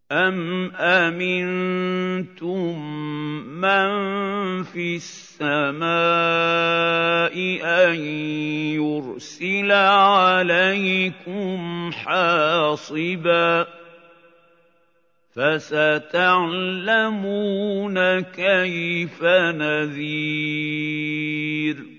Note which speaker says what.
Speaker 1: أَمْ أَمِنتُم مَّن فِي السَّمَاءِ أَن يُرْسِلَ عَلَيْكُمْ حَاصِبًا ۖ فَسَتَعْلَمُونَ كَيْفَ نَذِيرِ